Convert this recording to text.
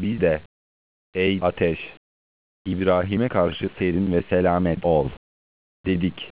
Biz de, ey ateş, İbrahim'e karşı serin ve selamet ol, dedik.